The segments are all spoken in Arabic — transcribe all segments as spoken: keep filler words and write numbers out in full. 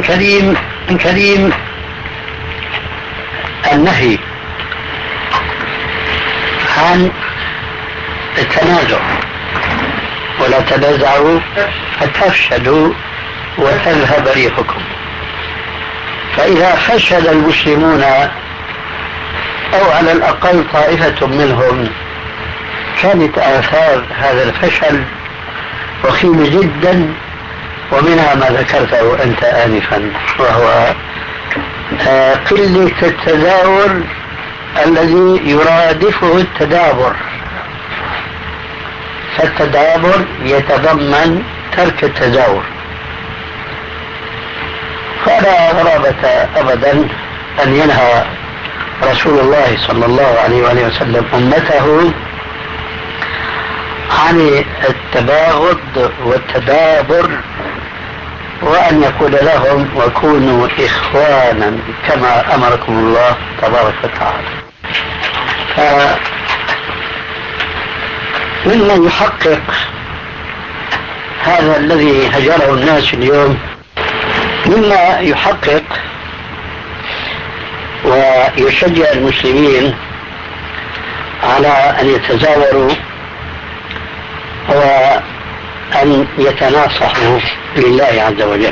الكريم الكريم النهي عن التنازع، ولا تنازعوا فتفشلوا وتذهب ريحكم. فإذا فشل المسلمون أو على الأقل طائفة منهم كانت آثار هذا الفشل وخيمة جدا، ومنها ما ذكرته أنت آنفا، وهو قلة التداول الذي يرادفه التدابر. فالتدابر يتضمن ترك التزاور. فلا غرابة أبدا أن ينهى رسول الله صلى الله عليه وآله وسلم أمته عن التباغض والتدابر، وأن يقول لهم وكونوا إخوانا كما أمركم الله تبارك وتعالى. فمما يحقق هذا الذي هجره الناس اليوم، مما يحقق ويشجع المسلمين على أن يتزاوروا وأن يتناصحوا لله عز وجل.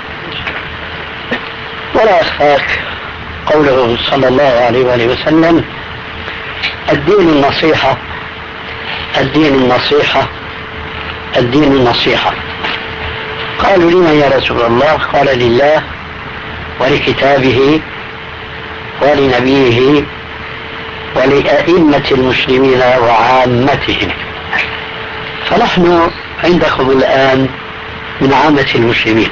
ولا يخفاك قوله صلى الله عليه وآله وسلم: الدين النصيحة، الدين النصيحة، الدين النصيحة. قالوا: لمن يا رسول الله؟ قال: لله ولكتابه ولنبيه ولأئمة المسلمين وعامتهم. فنحن عندكم الآن من عامة المسلمين،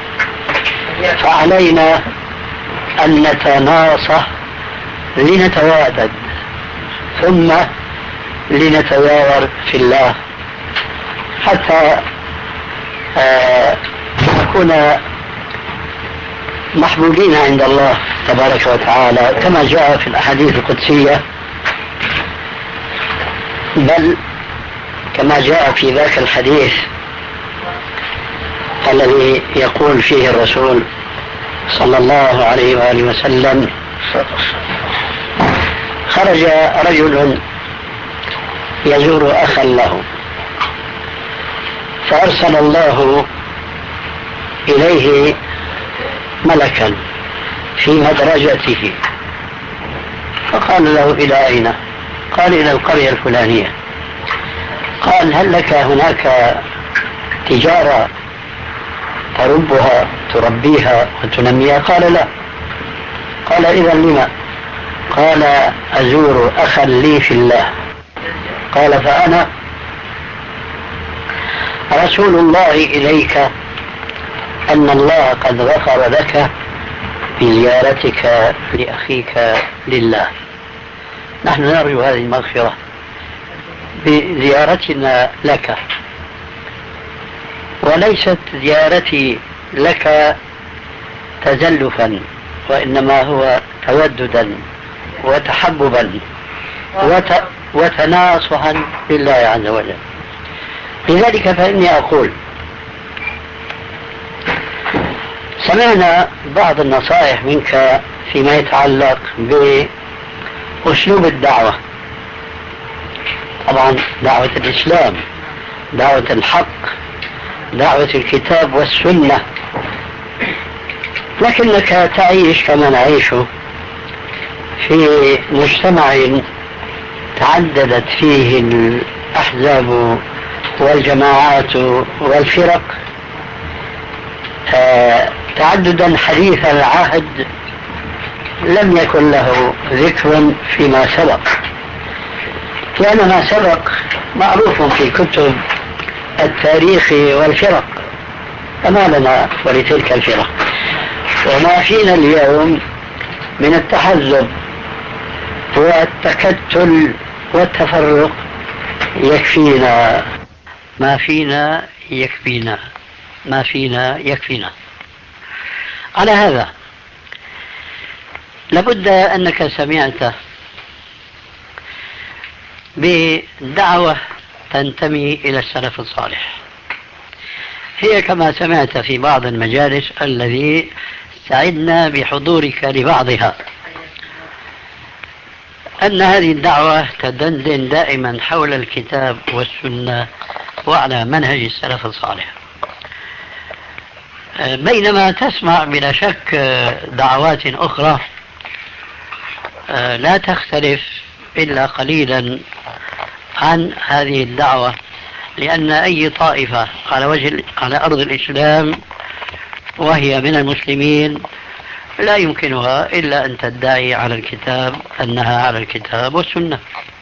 فعلينا أن نتناصح لنتوادد، ثم لنتواور في الله، حتى آه نكون محبوبين عند الله تبارك وتعالى، كما جاء في الأحاديث القدسية، بل كما جاء في ذاك الحديث الذي يقول فيه الرسول صلى الله عليه وآله وسلم: خرج رجل يزور أخا له، فأرسل الله إليه ملكا في مدرجته، فقال له: إلى أين؟ قال: إلى القرية الفلانية. قال: هل لك هناك تجارة تربها تربيها وتنميها؟ قال: لا. قال: إذا لما؟ قال: أزور أخا لي في الله. قال: فأنا رسول الله إليك أن الله قد غفر لك بزيارتك لأخيك لله. نحن نرجو هذه المغفرة بزيارتنا لك، وليست زيارتي لك تزلفا، وإنما هو توددا وتحببا وت... وتناصحا لله عز وجل. لذلك فإني أقول: سمعنا بعض النصائح منك فيما يتعلق بأسلوب الدعوة، طبعا دعوة الإسلام، دعوة الحق، دعوة الكتاب والسنة، لكنك تعيش كما نعيش في مجتمع تعددت فيه الأحزاب والجماعات والفرق تعددا حديث العهد لم يكن له ذكر فيما سبق، لأن ما سبق معروف في كتب التاريخ والفرق، فما لنا ولتلك الفرق. وما فينا اليوم من التحزب والتكتل والتفرق يكفينا، ما فينا يكفينا، ما فينا يكفينا. على هذا لابد أنك سمعت بدعوة تنتمي إلى السلف الصالح، هي كما سمعت في بعض المجالس الذي سعدنا بحضورك لبعضها. أن هذه الدعوة تدندن دائما حول الكتاب والسنة وعلى منهج السلف الصالح، بينما تسمع بلا شك دعوات أخرى لا تختلف إلا قليلا عن هذه الدعوة، لأن أي طائفة على وجه على أرض الإسلام وهي من المسلمين لا يمكنها إلا أن تدعي على الكتاب أنها على الكتاب والسنة.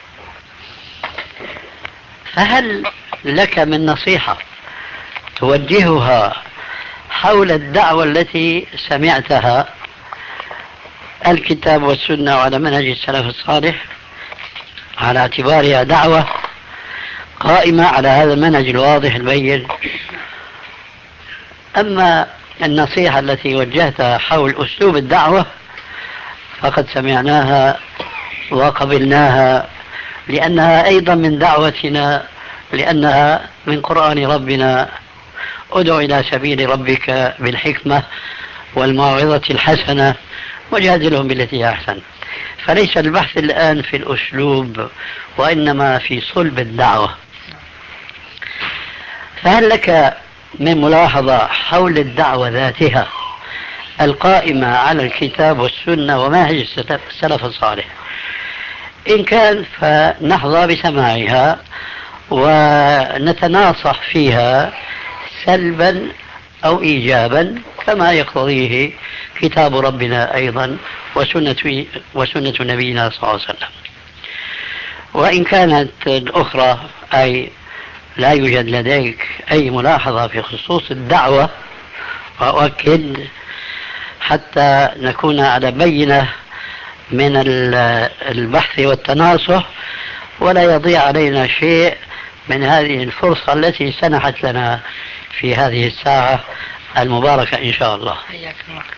فهل لك من نصيحة توجهها حول الدعوة التي سمعتها الكتاب والسنة وعلى منهج السلف الصالح، على اعتبارها دعوة قائمة على هذا المنهج الواضح البين؟ أما النصيحة التي وجهتها حول أسلوب الدعوة فقد سمعناها وقبلناها، لأنها أيضا من دعوتنا، لأنها من قرآن ربنا: ادع إلى سبيل ربك بالحكمة والموعظة الحسنة وجادلهم بالتي هي أحسن. فليس البحث الآن في الأسلوب وإنما في صلب الدعوة. فهل لك من ملاحظة حول الدعوة ذاتها القائمة على الكتاب والسنة ومنهج السلف الصالح؟ إن كان فنحظى بسماعها ونتناصح فيها سلبا أو إيجابا كما يقتضيه كتاب ربنا أيضا وسنة, وسنة نبينا صلى الله عليه وسلم. وإن كانت الأخرى أي لا يوجد لديك أي ملاحظة في خصوص الدعوة، وأؤكد حتى نكون على بينة من البحث والتناصح ولا يضيع علينا شيء من هذه الفرصة التي سنحت لنا في هذه الساعة المباركة إن شاء الله.